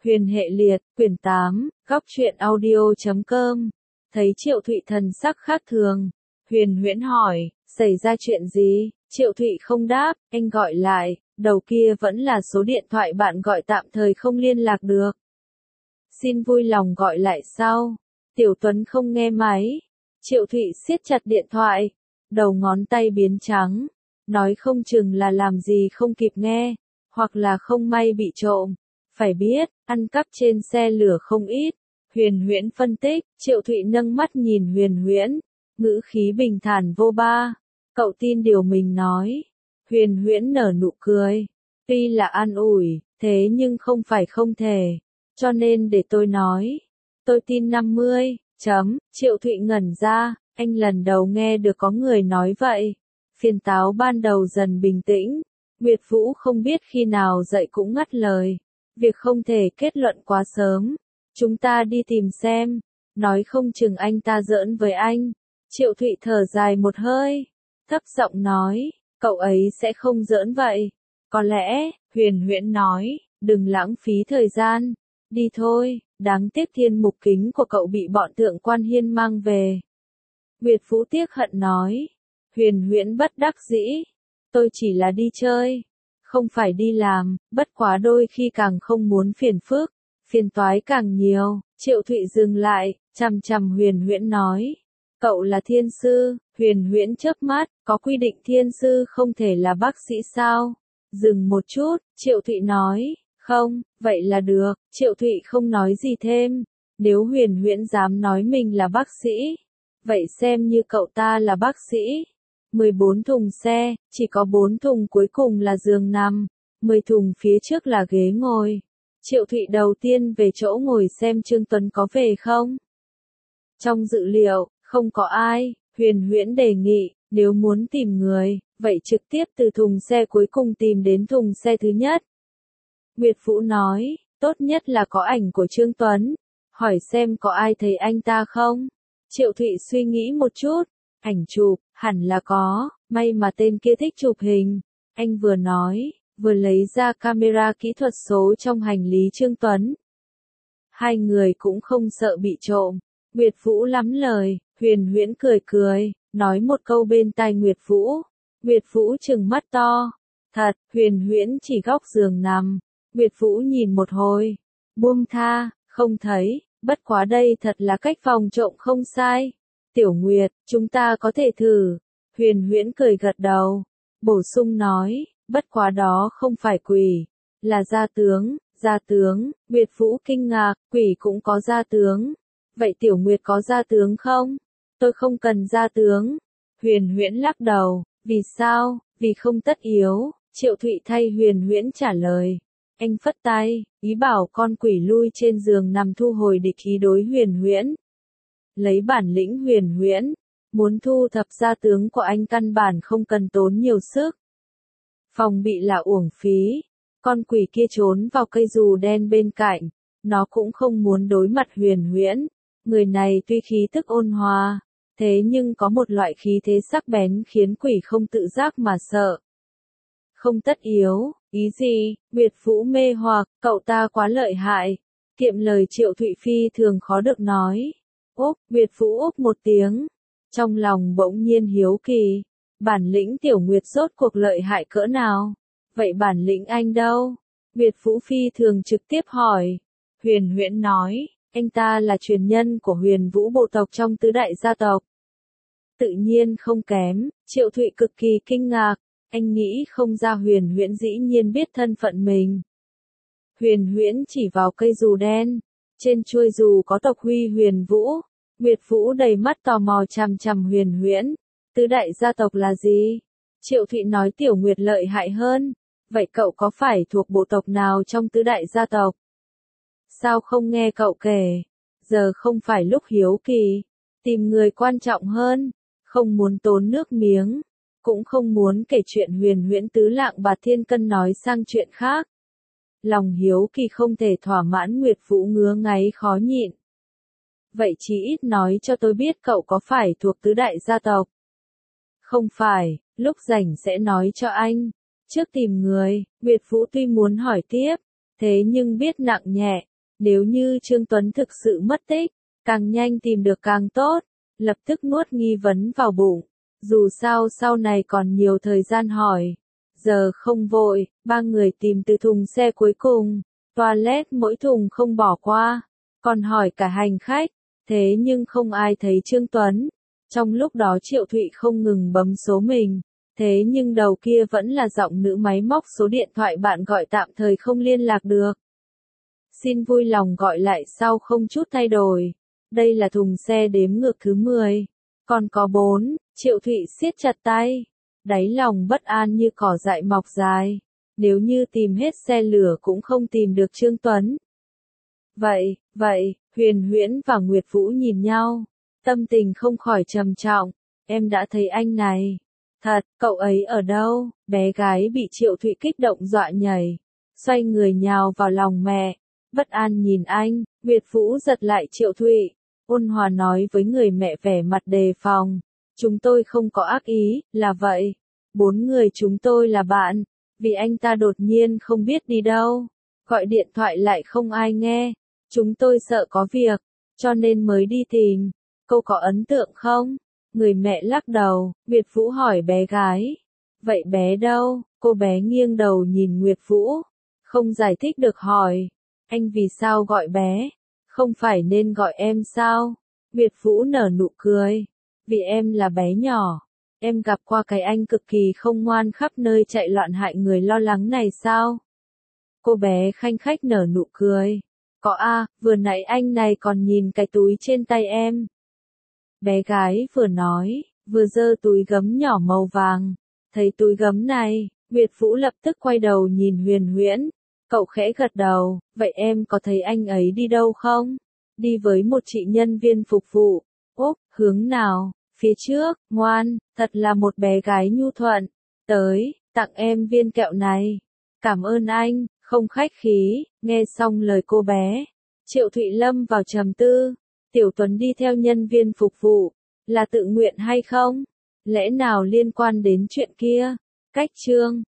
Huyền hệ liệt, quyển 8, góc truyện audio.com. Thấy Triệu Thụy thần sắc khác thường, Huyền huyễn hỏi, xảy ra chuyện gì? Triệu Thụy không đáp, anh gọi lại, đầu kia vẫn là số điện thoại bạn gọi tạm thời không liên lạc được. Xin vui lòng gọi lại sau. Tiểu Tuấn không nghe máy. Triệu Thụy siết chặt điện thoại, đầu ngón tay biến trắng, nói không chừng là làm gì không kịp nghe, hoặc là không may bị trộm. Phải biết, ăn cắp trên xe lửa không ít. Huyền huyễn phân tích, Triệu Thụy nâng mắt nhìn Huyền huyễn, ngữ khí bình thản vô ba. Cậu tin điều mình nói. Huyền huyễn nở nụ cười. Tuy là an ủi, thế nhưng không phải không thể. Cho nên để tôi nói. Tôi tin 50, Triệu Thụy ngẩn ra, anh lần đầu nghe được có người nói vậy. Phiền táo ban đầu dần bình tĩnh. Nguyệt Vũ không biết khi nào dậy cũng ngắt lời. Việc không thể kết luận quá sớm. Chúng ta đi tìm xem. Nói không chừng anh ta giỡn với anh. Triệu Thụy thở dài một hơi. Thấp giọng nói, cậu ấy sẽ không giỡn vậy. Có lẽ, Huyền huyễn nói, đừng lãng phí thời gian. Đi thôi, đáng tiếc thiên mục kính của cậu bị bọn Thượng Quan Hiên mang về. Nguyệt Vũ tiếc hận nói. Huyền huyễn bất đắc dĩ. Tôi chỉ là đi chơi. Không phải đi làm, bất quá đôi khi càng không muốn phiền phức, phiền toái càng nhiều. Triệu Thụy dừng lại, chằm chằm Huyền huyễn nói. Cậu là thiên sư. Huyền huyễn chớp mắt, có quy định thiên sư không thể là bác sĩ sao? Dừng một chút, Triệu Thụy nói. Không, vậy là được. Triệu Thụy không nói gì thêm. Nếu Huyền huyễn dám nói mình là bác sĩ, vậy xem như cậu ta là bác sĩ. 14 thùng xe, chỉ có 4 thùng cuối cùng là giường nằm, 10 thùng phía trước là ghế ngồi. Triệu Thụy đầu tiên về chỗ ngồi xem Trương Tuấn có về không. Trong dự liệu, không có ai. Huyền huyễn đề nghị, nếu muốn tìm người, vậy trực tiếp từ thùng xe cuối cùng tìm đến thùng xe thứ nhất. Nguyệt Vũ nói, tốt nhất là có ảnh của Trương Tuấn. Hỏi xem có ai thấy anh ta không? Triệu Thụy suy nghĩ một chút. Ảnh chụp, hẳn là có, may mà tên kia thích chụp hình. Anh vừa nói, vừa lấy ra camera kỹ thuật số trong hành lý Trương Tuấn. Hai người cũng không sợ bị trộm. Nguyệt Vũ lắm lời, Huyền huyễn cười cười, nói một câu bên tai Nguyệt Vũ. Nguyệt Vũ trừng mắt to. Thật, Huyền huyễn chỉ góc giường nằm. Nguyệt Vũ nhìn một hồi, buông tha, không thấy, bất quá đây thật là cách phòng trộm không sai. Tiểu Nguyệt, chúng ta có thể thử. Huyền huyễn cười gật đầu, bổ sung nói, bất quá đó không phải quỷ, là gia tướng. Gia tướng. Nguyệt Vũ kinh ngạc, quỷ cũng có gia tướng. Vậy Tiểu Nguyệt có gia tướng không? Tôi không cần gia tướng. Huyền huyễn lắc đầu, vì sao? Vì không tất yếu. Triệu Thụy thay Huyền huyễn trả lời. Anh phất tay, ý bảo con quỷ lui trên giường nằm thu hồi địch ý đối Huyền huyễn. Lấy bản lĩnh Huyền huyễn, muốn thu thập gia tướng của anh căn bản không cần tốn nhiều sức. Phòng bị là uổng phí. Con quỷ kia trốn vào cây dù đen bên cạnh, nó cũng không muốn đối mặt Huyền huyễn. Người này tuy khí tức ôn hòa, thế nhưng có một loại khí thế sắc bén khiến quỷ không tự giác mà sợ. Không tất yếu, ý gì? Nguyệt Vũ mê hoặc, cậu ta quá lợi hại. Kiệm lời Triệu Thụy phi thường khó được nói. Úp, Nguyệt Vũ úp một tiếng. Trong lòng bỗng nhiên hiếu kỳ. Bản lĩnh Tiểu Nguyệt rốt cuộc lợi hại cỡ nào? Vậy bản lĩnh anh đâu? Nguyệt Vũ phi thường trực tiếp hỏi. Huyền huyễn nói, anh ta là truyền nhân của Huyền Vũ bộ tộc trong tứ đại gia tộc. Tự nhiên không kém. Triệu Thụy cực kỳ kinh ngạc. Anh nghĩ không ra Huyền huyễn dĩ nhiên biết thân phận mình. Huyền huyễn chỉ vào cây dù đen. Trên chuôi dù có tộc huy Huyền Vũ. Nguyệt Vũ đầy mắt tò mò chằm chằm Huyền huyễn. Tứ đại gia tộc là gì? Triệu Thụy nói Tiểu Nguyệt lợi hại hơn. Vậy cậu có phải thuộc bộ tộc nào trong tứ đại gia tộc? Sao không nghe cậu kể? Giờ không phải lúc hiếu kỳ. Tìm người quan trọng hơn. Không muốn tốn nước miếng. Cũng không muốn kể chuyện Huyền huyễn tứ lạng bạt thiên cân nói sang chuyện khác. Lòng hiếu kỳ không thể thỏa mãn. Nguyệt Vũ ngứa ngáy khó nhịn. Vậy chỉ ít nói cho tôi biết cậu có phải thuộc tứ đại gia tộc. Không phải, lúc rảnh sẽ nói cho anh. Trước tìm người, Nguyệt Vũ tuy muốn hỏi tiếp, thế nhưng biết nặng nhẹ, Nếu như Trương Tuấn thực sự mất tích, càng nhanh tìm được càng tốt, lập tức nuốt nghi vấn vào bụng. Dù sao sau này còn nhiều thời gian hỏi. Giờ không vội, ba người tìm từ thùng xe cuối cùng, toilet mỗi thùng không bỏ qua, còn hỏi cả hành khách, thế nhưng không ai thấy Trương Tuấn. Trong lúc đó Triệu Thụy không ngừng bấm số mình, thế nhưng đầu kia vẫn là giọng nữ máy móc số điện thoại bạn gọi tạm thời không liên lạc được. Xin vui lòng gọi lại sau không chút thay đổi. Đây là thùng xe đếm ngược thứ 10. Còn có 4, Triệu Thụy siết chặt tay. Đáy lòng bất an như cỏ dại mọc dài. Nếu như tìm hết xe lửa cũng không tìm được Trương Tuấn. Vậy, Huyền Huyễn và Nguyệt Vũ nhìn nhau. Tâm tình không khỏi trầm trọng. Em đã thấy anh này. Thật, cậu ấy ở đâu? Bé gái bị Triệu Thụy kích động dọa nhảy. Xoay người nhào vào lòng mẹ. Bất an nhìn anh, Nguyệt Vũ giật lại Triệu Thụy. Ôn hòa nói với người mẹ vẻ mặt đề phòng. Chúng tôi không có ác ý, là vậy. 4 người chúng tôi là bạn. Vì anh ta đột nhiên không biết đi đâu. Gọi điện thoại lại không ai nghe. Chúng tôi sợ có việc, cho nên mới đi tìm. Cô có ấn tượng không? Người mẹ lắc đầu, Nguyệt Vũ hỏi bé gái. Vậy bé đâu? Cô bé nghiêng đầu nhìn Nguyệt Vũ. Không giải thích được hỏi. Anh vì sao gọi bé? Không phải nên gọi em sao? Nguyệt Vũ nở nụ cười. Vì em là bé nhỏ. Em gặp qua cái anh cực kỳ không ngoan khắp nơi chạy loạn hại người lo lắng này sao? Cô bé khanh khách nở nụ cười. Có a, vừa nãy anh này còn nhìn cái túi trên tay em. Bé gái vừa nói, vừa giơ túi gấm nhỏ màu vàng. Thấy túi gấm này, Nguyệt Vũ lập tức quay đầu nhìn Huyền Huyễn. Cậu khẽ gật đầu, vậy em có thấy anh ấy đi đâu không? Đi với một chị nhân viên phục vụ. Úp, hướng nào? Phía trước, ngoan, thật là một bé gái nhu thuận. Tới, tặng em viên kẹo này. Cảm ơn anh, không khách khí. Nghe xong lời cô bé, Triệu Thụy lâm vào trầm tư. Tiểu Tuấn đi theo nhân viên phục vụ, là tự nguyện hay không? Lẽ nào liên quan đến chuyện kia? Cách chương